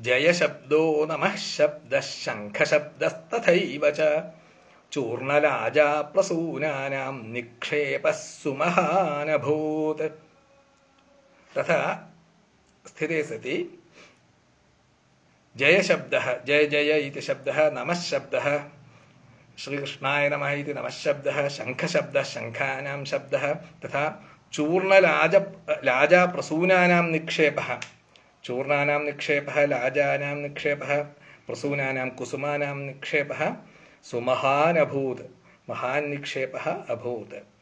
जयशब्दो नमः शब्दः शङ्खशब्दस्तथैव च चूर्णलाजाप्रसूनानां निक्षेपः सुमहानभूत्। तथा स्थिते सति जयशब्दः, जय जय इति शब्दः, नमः शब्दः, श्रीकृष्णाय नमः इति नमः शब्दः, शङ्खशब्दः शङ्खानां शब्दः, तथा चूर्णलाजाप्रसूनानां निक्षेपः, चूर्णानां निक्षेपः, लाजानां निक्षेपः, प्रसूनानां कुसुमानां निक्षेपः सुमहान् अभूत्, महान् निक्षेपः अभूत्।